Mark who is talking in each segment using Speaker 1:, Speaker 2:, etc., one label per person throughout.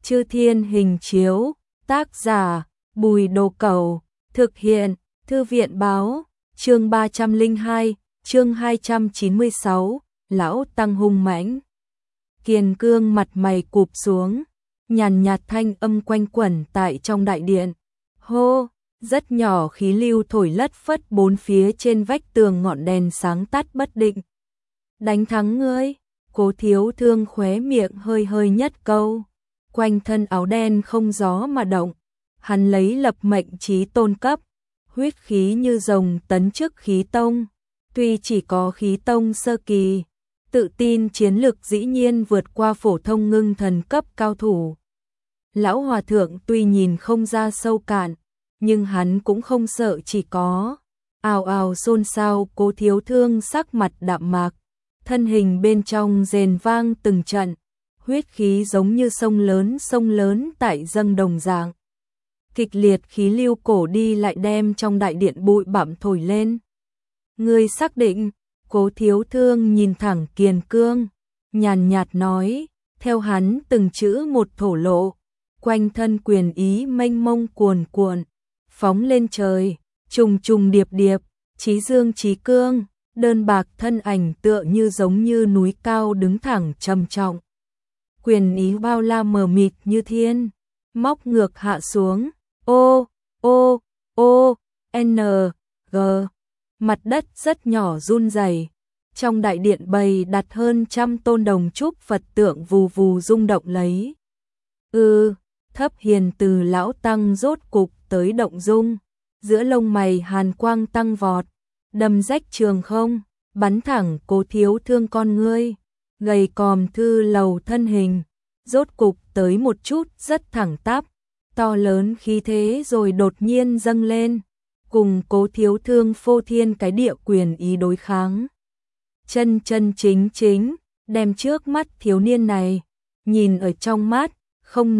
Speaker 1: Chư Thiên Hình Chiếu, tác giả Bùi Đồ Cẩu, thực hiện Thư viện Báo, chương 302, chương 296, Lão Tăng hung mãnh. Kiền Cương mặt mày cụp xuống, nhàn nhạt thanh âm quanh quẩn tại trong đại điện. Hô, rất nhỏ khí lưu thổi lất phất bốn phía trên vách tường, ngọn đèn sáng tắt bất định. Đánh thắng ngươi, Cố Thiếu Thương khóe miệng hơi hơi nhất câu. Quanh thân áo đen không gió mà động, hắn lấy lập mệnh chí tôn cấp, huyết khí như rồng tấn chức khí tông, tuy chỉ có khí tông sơ kỳ, tự tin chiến lực dĩ nhiên vượt qua phổ thông ngưng thần cấp cao thủ. Lão hòa thượng tuy nhìn không ra sâu cạn, nhưng hắn cũng không sợ, chỉ có ào ào xôn xao. Cố Thiếu Thương sắc mặt đạm mạc, thân hình bên trong rền vang từng trận, huyết khí giống như sông lớn tại dâng đồng dạng. Kịch liệt khí lưu cổ đi lại đem trong đại điện bụi bặm thổi lên. Ngươi xác định? Cố Thiếu Thương nhìn thẳng Kiền Cương, nhàn nhạt nói, theo hắn từng chữ một thổ lộ, quanh thân quyền ý mênh mông cuồn cuộn, phóng lên trời, trùng trùng điệp điệp, chí dương chí cương, đơn bạc thân ảnh tựa như giống như núi cao đứng thẳng trầm trọng. Quyền ý bao la mờ mịt như thiên, móc ngược hạ xuống, ô, ô, ô, n, g, mặt đất rất nhỏ run rẩy. Trong đại điện bày đặt hơn 100 tôn đồng trúc Phật tượng vù vù rung động lấy. Thấp hiền từ lão tăng rốt cục tới động dung, giữa lông mày hàn quang tăng vọt, đâm rách trường không, bắn thẳng Cố Thiếu Thương con ngươi, gầy còm thư lầu thân hình, rốt cục tới một chút rất thẳng tắp, to lớn khí thế rồi đột nhiên dâng lên, cùng Cố Thiếu Thương phô thiên cái địa quyền ý đối kháng. Chân chân chính chính, đem trước mắt thiếu niên này, nhìn ở trong mắt, không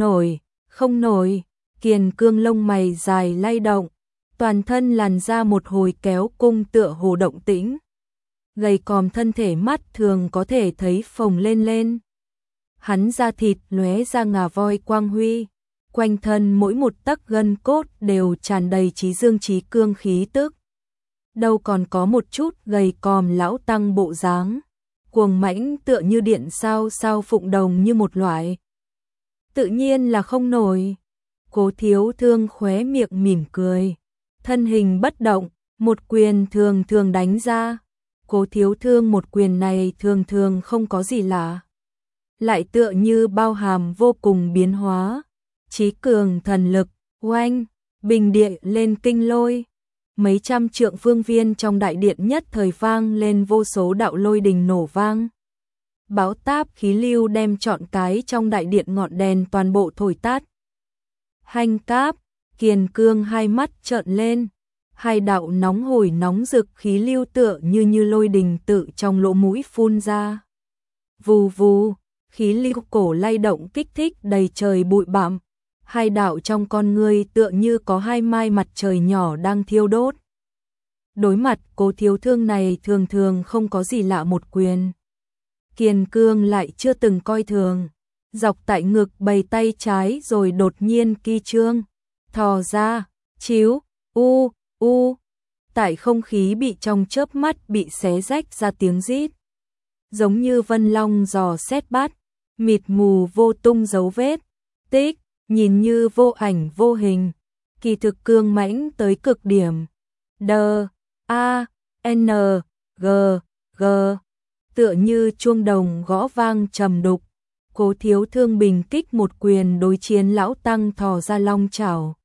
Speaker 1: nổi, Kiền Cương lông mày dài lay động, toàn thân làn ra một hồi kéo cung tựa hồ động tĩnh. Gầy còm thân thể mắt thường có thể thấy phồng lên. Hắn da thịt lóe ra ngà voi quang huy, quanh thân mỗi một tấc gân cốt đều tràn đầy chí dương chí cương khí tức. Đâu còn có một chút gầy còm lão tăng bộ dáng, cuồng mãnh tựa như điện sao phụng đồng như một loại. Tự nhiên là không nổi. Cố Thiếu Thương khóe miệng mỉm cười, thân hình bất động, một quyền thường thường đánh ra. Cố Thiếu Thương một quyền này thường không có gì lạ, lại tựa như bao hàm vô cùng biến hóa, chí cường thần lực, oanh, bình địa lên kinh lôi. Mấy trăm trượng phương viên trong đại điện nhất thời vang lên vô số đạo lôi đình nổ vang. Bão táp khí lưu đem trọn cái trong đại điện ngọn đèn toàn bộ thổi tắt. Hành cáp, Kiền Cương hai mắt trợn lên, hai đạo nóng hổi nóng rực khí lưu tựa như lôi đình tự trong lỗ mũi phun ra. Vù vù, khí lưu cổ lay động kích thích đầy trời bụi bặm. Hai đạo trong con ngươi tựa như có hai mai mặt trời nhỏ đang thiêu đốt. Đối mặt Cố Thiếu Thương này thường không có gì lạ một quyền. Kiền Cương lại chưa từng coi thường, dọc tại ngực bày tay trái rồi đột nhiên ki trương, thò ra, chíu, tại không khí bị trong chớp mắt bị xé rách ra tiếng rít. Giống như vân long giò xét bắt, mịt mù vô tung dấu vết, tích, nhìn như vô ảnh vô hình, kỳ thực cương mãnh tới cực điểm. G, tựa như chuông đồng gõ vang trầm đục. Cố Thiếu Thương bình kích một quyền đối chiến lão tăng thò ra long chảo.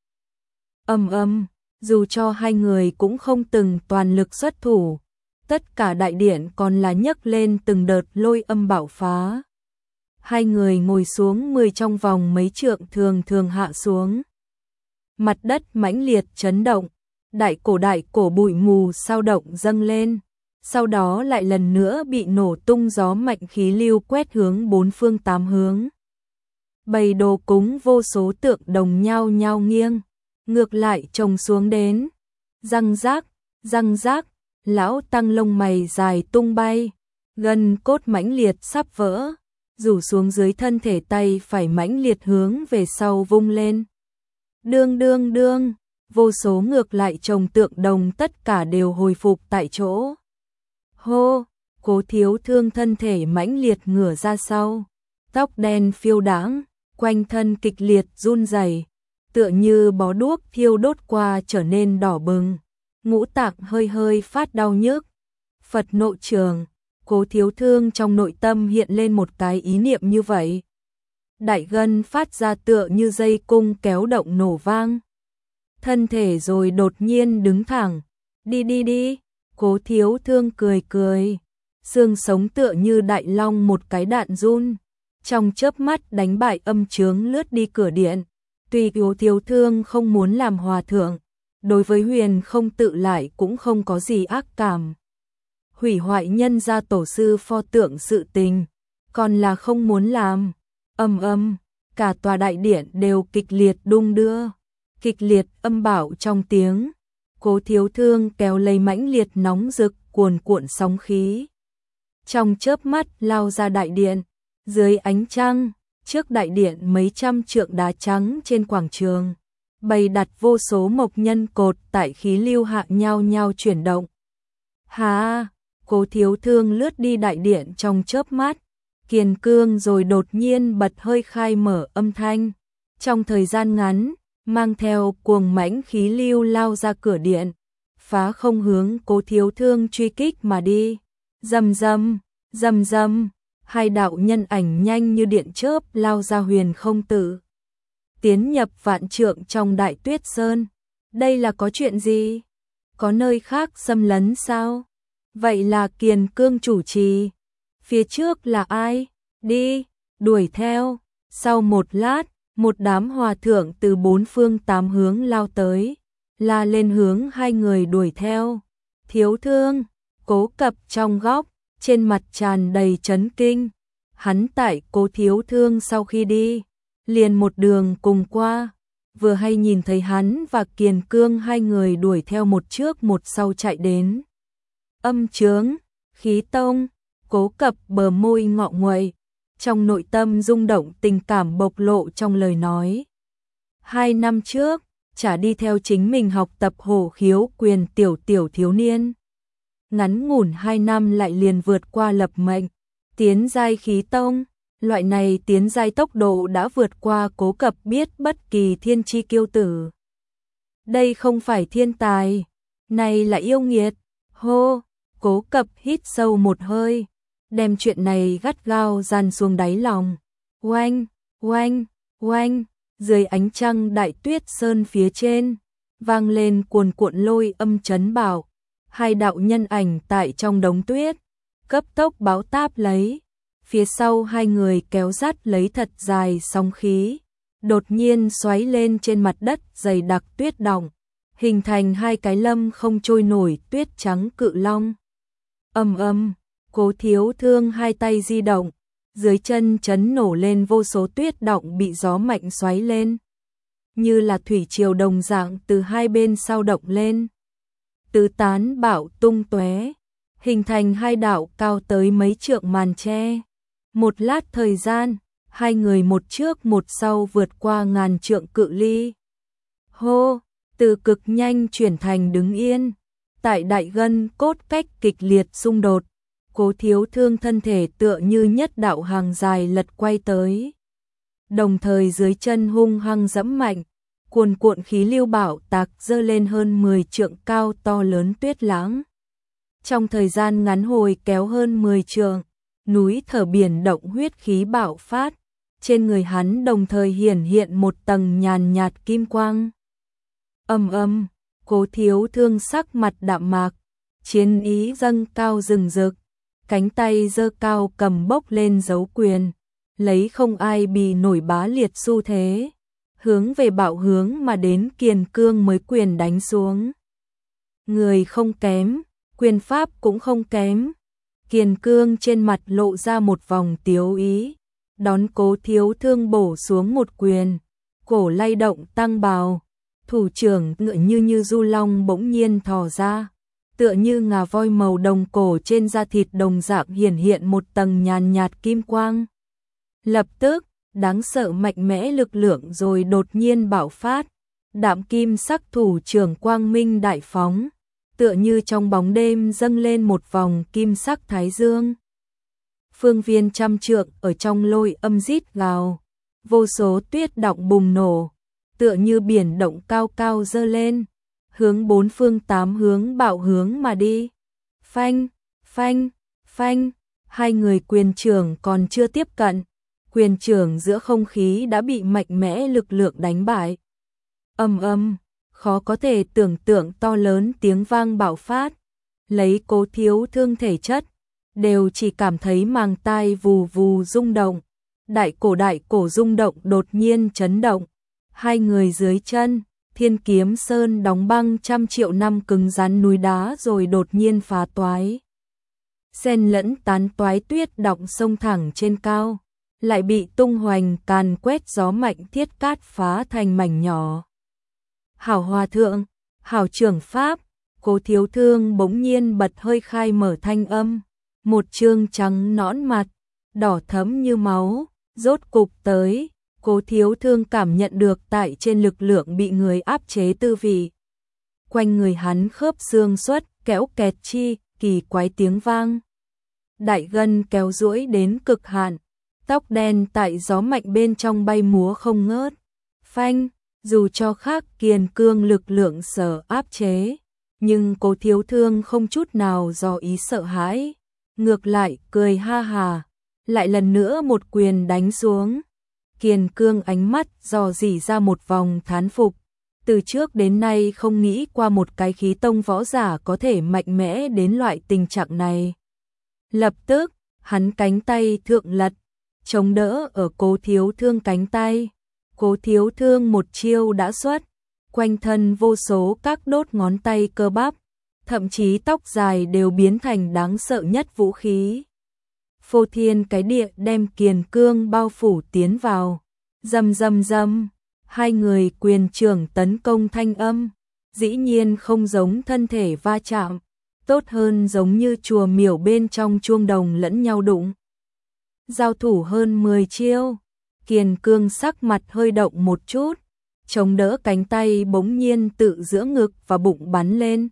Speaker 1: Dù cho hai người cũng không từng toàn lực xuất thủ, tất cả đại điện còn là nhấc lên từng đợt lôi âm bạo phá. Hai người ngồi xuống 10 trong vòng mấy trượng thường hạ xuống. Mặt đất mãnh liệt chấn động, đại cổ bụi mù sao động dâng lên, sau đó lại lần nữa bị nổ tung, gió mạnh khí lưu quét hướng bốn phương tám hướng. Bầy đồ cúng vô số tượng đồng nhao nhao nghiêng, ngược lại chồng xuống đến. Răng rác, lão tăng lông mày dài tung bay, gân cốt mãnh liệt sắp vỡ. rủ xuống dưới thân thể, tay phải mãnh liệt hướng về sau vung lên. Đương đương đương, vô số ngược lại chồng tượng đồng tất cả đều hồi phục tại chỗ. Hô, Cố Thiếu Thương thân thể mãnh liệt ngửa ra sau, tóc đen phiêu đãng, quanh thân kịch liệt run rẩy, tựa như bó đuốc thiêu đốt qua trở nên đỏ bừng, ngũ tạng hơi hơi phát đau nhức. Phật nội trường, Cố Thiếu Thương trong nội tâm hiện lên một cái ý niệm như vậy. Đại gân phát ra tựa như dây cung kéo động nổ vang. Thân thể rồi đột nhiên đứng thẳng. Đi đi đi, Cố Thiếu Thương cười cười. Xương sống tựa như đại long một cái đạn run. Trong chớp mắt đánh bại âm chướng lướt đi cửa điện. Tuy Cố Thiếu Thương không muốn làm hòa thượng, đối với Huyền không tự lại cũng không có gì ác cảm. Hủy hoại nhân gia tổ sư pho tượng sự tình, còn là không muốn làm. Cả tòa đại điện đều kịch liệt đung đưa, kịch liệt âm bảo trong tiếng. Cố Thiếu Thương kéo lấy mãnh liệt nóng rực cuồn cuộn sóng khí. Trong chớp mắt lao ra đại điện, dưới ánh trăng, trước đại điện mấy trăm trượng đá trắng trên quảng trường, bày đặt vô số mộc nhân cột tại khí lưu hạ nhau nhau chuyển động. Hà, Cố Thiếu Thương lướt đi đại điện trong chớp mắt, kiên cương rồi đột nhiên bật hơi khai mở âm thanh. Trong thời gian ngắn, mang theo cuồng mãnh khí lưu lao ra cửa điện, phá không hướng Cố Thiếu Thương truy kích mà đi. Rầm rầm, rầm rầm, hai đạo nhân ảnh nhanh như điện chớp lao ra huyền không tự. Tiến nhập vạn trượng trong Đại Tuyết Sơn. Đây là có chuyện gì? Có nơi khác xâm lấn sao? Vậy là Kiền Cương chủ trì. Phía trước là ai? Đi, đuổi theo. Sau một lát, một đám hòa thượng từ bốn phương tám hướng lao tới, la lên hướng hai người đuổi theo. Thiếu Thương, Cố Cập trong góc, trên mặt tràn đầy chấn kinh. Hắn tại Cố Thiếu Thương sau khi đi, liền một đường cùng qua, vừa hay nhìn thấy hắn và Kiền Cương hai người đuổi theo một trước một sau chạy đến. Âm chướng, khí tông, Cố Cập bờ môi ngọ nguậy, trong nội tâm rung động tình cảm bộc lộ trong lời nói. 2 năm trước, chả đi theo chính mình học tập hổ khiếu quyền tiểu thiếu niên. Ngắn ngủn 2 năm lại liền vượt qua lập mệnh, tiến giai khí tông, loại này tiến giai tốc độ đã vượt qua Cố Cập biết bất kỳ thiên chi kiêu tử. Đây không phải thiên tài, này là yêu nghiệt. Hô, Cố Cập hít sâu một hơi, đem chuyện này gắt gao dàn xuống đáy lòng. Oanh, oanh, oanh, dưới ánh trăng Đại Tuyết Sơn phía trên, vang lên cuồn cuộn lôi âm chấn bảo. Hai đạo nhân ảnh tại trong đống tuyết, cấp tốc báo táp lấy. Phía sau hai người kéo dắt lấy thật dài sóng khí, đột nhiên xoáy lên trên mặt đất dày đặc tuyết đọng, hình thành hai cái lâm không trôi nổi tuyết trắng cự long. Cố Thiếu Thương hai tay di động, dưới chân chấn nổ lên vô số tuyết đọng bị gió mạnh xoáy lên, như là thủy triều đồng dạng từ hai bên sao động lên, tứ tán bão tung tóe, hình thành hai đạo cao tới mấy trượng màn tre. Một lát thời gian, hai người một trước một sau vượt qua ngàn trượng cự ly. Hô, từ cực nhanh chuyển thành đứng yên, tại đại gân cốt cách kịch liệt xung đột. Cố Thiếu Thương thân thể tựa như nhất đạo hàng dài lật quay tới. Đồng thời dưới chân hung hăng giẫm mạnh, cuồn cuộn khí lưu bão tạc dơ lên hơn 10 trượng cao to lớn tuyết lãng. Trong thời gian ngắn hồi kéo hơn 10 trượng, núi thở biển động huyết khí bạo phát, trên người hắn đồng thời hiển hiện một tầng nhàn nhạt kim quang. Cố Thiếu Thương sắc mặt đạm mạc, chiến ý dâng cao rừng rực, cánh tay giơ cao cầm bốc lên dấu quyền, lấy không ai bì nổi bá liệt xu thế, hướng về bạo hướng mà đến Kiền Cương mới quyền đánh xuống. Người không kém, quyền pháp cũng không kém. Kiền Cương trên mặt lộ ra một vòng tiếu ý, đón Cố Thiếu Thương bổ xuống một quyền, cổ lay động tăng bào, thủ trưởng ngựa như du long bỗng nhiên thò ra, tựa như ngà voi màu đồng cổ trên da thịt đồng dạng hiển hiện một tầng nhàn nhạt kim quang. Lập tức, đáng sợ mạnh mẽ lực lượng rồi đột nhiên bạo phát, đạm kim sắc thủ trưởng quang minh đại phóng, tựa như trong bóng đêm dâng lên một vòng kim sắc thái dương. Phương viên trăm trượng ở trong lôi âm rít gào, vô số tuyết động bùng nổ, tựa như biển động cao cao dơ lên, hướng bốn phương tám hướng bạo hướng mà đi. Phanh, phanh, phanh, hai người quyền trưởng còn chưa tiếp cận, quyền trưởng giữa không khí đã bị mạnh mẽ lực lượng đánh bại. Ầm ầm, khó có thể tưởng tượng to lớn tiếng vang bạo phát, lấy Cố Thiếu Thương thể chất, đều chỉ cảm thấy màng tai vù vù rung động, đại cổ rung động đột nhiên chấn động, hai người dưới chân, Thiên Kiếm Sơn đóng băng trăm triệu năm cứng rắn núi đá rồi đột nhiên phá toái. Xen lẫn tán toái tuyết động sông thẳng trên cao, lại bị tung hoành càn quét gió mạnh thiết cát phá thành mảnh nhỏ. Hảo hòa thượng, hảo trưởng pháp, Cố Thiếu Thương bỗng nhiên bật hơi khai mở thanh âm, một trương trắng nõn mặt, đỏ thẫm như máu, rốt cục tới. Cố Thiếu Thương cảm nhận được tại trên lực lượng bị người áp chế tư vị. Quanh người hắn khớp xương xuất, kéo kẹt chi, kỳ quái tiếng vang. Đại gân kéo duỗi đến cực hạn, tóc đen tại gió mạnh bên trong bay múa không ngớt. Phanh, dù cho khác kiền cương lực lượng sở áp chế, nhưng Cố Thiếu Thương không chút nào do ý sợ hãi, ngược lại cười ha hà, lại lần nữa một quyền đánh xuống. Kiền cương ánh mắt dò dỉ ra một vòng thán phục, từ trước đến nay không nghĩ qua một cái khí tông võ giả có thể mạnh mẽ đến loại tình trạng này. Lập tức, hắn cánh tay thượng lật, chống đỡ ở Cố Thiếu Thương cánh tay. Cố Thiếu Thương một chiêu đã xuất, quanh thân vô số các đốt ngón tay cơ bắp, thậm chí tóc dài đều biến thành đáng sợ nhất vũ khí. Phô thiên cái địa đem kiền cương bao phủ tiến vào, rầm rầm rầm, hai người quyền trưởng tấn công thanh âm, dĩ nhiên không giống thân thể va chạm, tốt hơn giống như chùa miểu bên trong chuông đồng lẫn nhau đụng. Giao thủ hơn 10 chiêu, kiền cương sắc mặt hơi động một chút, chống đỡ cánh tay bỗng nhiên tự giữa ngực và bụng bắn lên.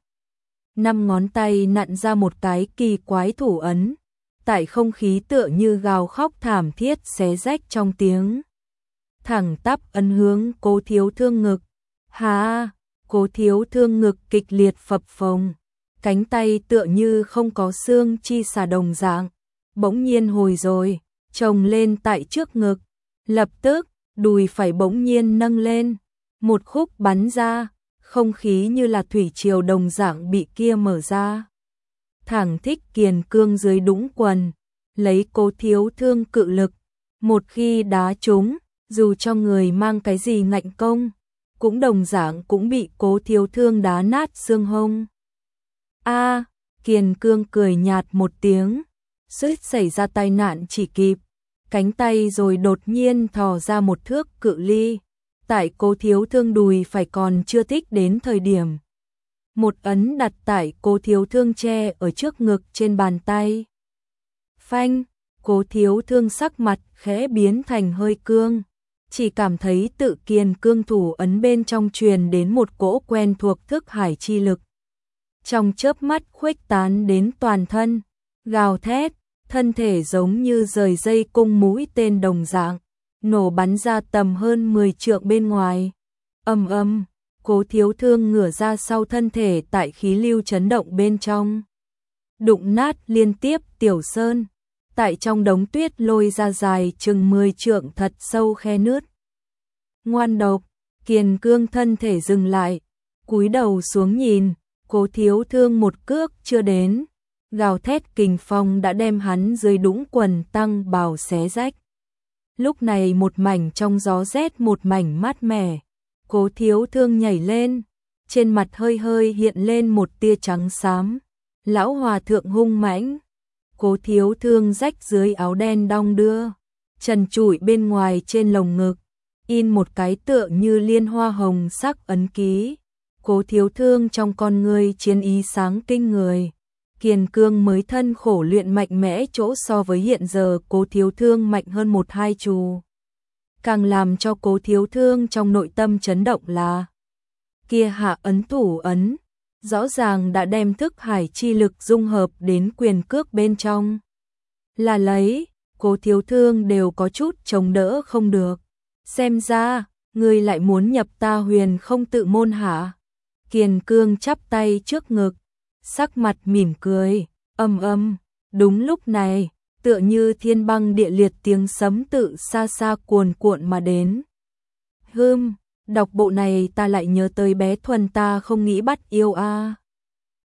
Speaker 1: 5 ngón tay nặn ra một cái kỳ quái thủ ấn, tại không khí tựa như gào khóc thảm thiết xé rách trong tiếng. Thẳng tắp ấn hướng Cố Thiếu Thương ngực. Hà, Cố Thiếu Thương ngực kịch liệt phập phồng, cánh tay tựa như không có xương chi xà đồng dạng, bỗng nhiên hồi rồi, chồng lên tại trước ngực. Lập tức, đùi phải bỗng nhiên nâng lên, một khúc bắn ra, không khí như là thủy triều đồng dạng bị kia mở ra. Thẳng thích kiền cương dưới đũng quần, lấy Cố Thiếu Thương cự lực, một khi đá trúng, dù cho người mang cái gì ngạnh công, cũng đồng dạng cũng bị Cố Thiếu Thương đá nát xương hông. A, kiền cương cười nhạt một tiếng, suýt xảy ra tai nạn chỉ kịp, cánh tay rồi đột nhiên thò ra một thước cự ly, tại Cố Thiếu Thương đùi phải còn chưa thích đến thời điểm. Một ấn đặt tại Cố Thiếu Thương che ở trước ngực trên bàn tay. Phanh, Cố Thiếu Thương sắc mặt khẽ biến thành hơi cương, chỉ cảm thấy tự kiền cương thủ ấn bên trong truyền đến một cỗ quen thuộc thức hải chi lực. Trong chớp mắt khuếch tán đến toàn thân, gào thét, thân thể giống như rời dây cung mũi tên đồng dạng, nổ bắn ra tầm hơn 10 trượng bên ngoài. Ầm ầm, Cố Thiếu Thương ngửa ra sau thân thể tại khí lưu chấn động bên trong, đụng nát liên tiếp tiểu sơn, tại trong đống tuyết lôi ra dài chừng 10 trượng thật sâu khe nứt. Ngoan độc, kiền cương thân thể dừng lại, cúi đầu xuống nhìn, Cố Thiếu Thương một cước chưa đến, gào thét kình phong đã đem hắn dưới đũng quần tăng bào xé rách. Lúc này một mảnh trong gió rét một mảnh mát mẻ, Cố Thiếu Thương nhảy lên, trên mặt hơi hơi hiện lên một tia trắng xám. Lão hòa thượng hung mãnh, Cố Thiếu Thương rách dưới áo đen đong đưa, trần trụi bên ngoài trên lồng ngực, in một cái tựa như liên hoa hồng sắc ấn ký. Cố Thiếu Thương trong con ngươi chiến ý sáng kinh người, Kiền Cương mới thân khổ luyện mạnh mẽ chỗ so với hiện giờ Cố Thiếu Thương mạnh hơn 1-2 chu. Càng làm cho Cố Thiếu Thương trong nội tâm chấn động là kia hạ ấn thủ ấn, rõ ràng đã đem thức hải chi lực dung hợp đến quyền cước bên trong. Là lấy, Cố Thiếu Thương đều có chút chống đỡ không được. Xem ra, ngươi lại muốn nhập ta Huyền Không Tự môn hả? Kiền Cương chắp tay trước ngực, sắc mặt mỉm cười, đúng lúc này, tựa như thiên băng địa liệt tiếng sấm tự xa xa cuồn cuộn mà đến. Đọc bộ này ta lại nhớ tới bé Thuần ta không nghĩ bắt yêu a.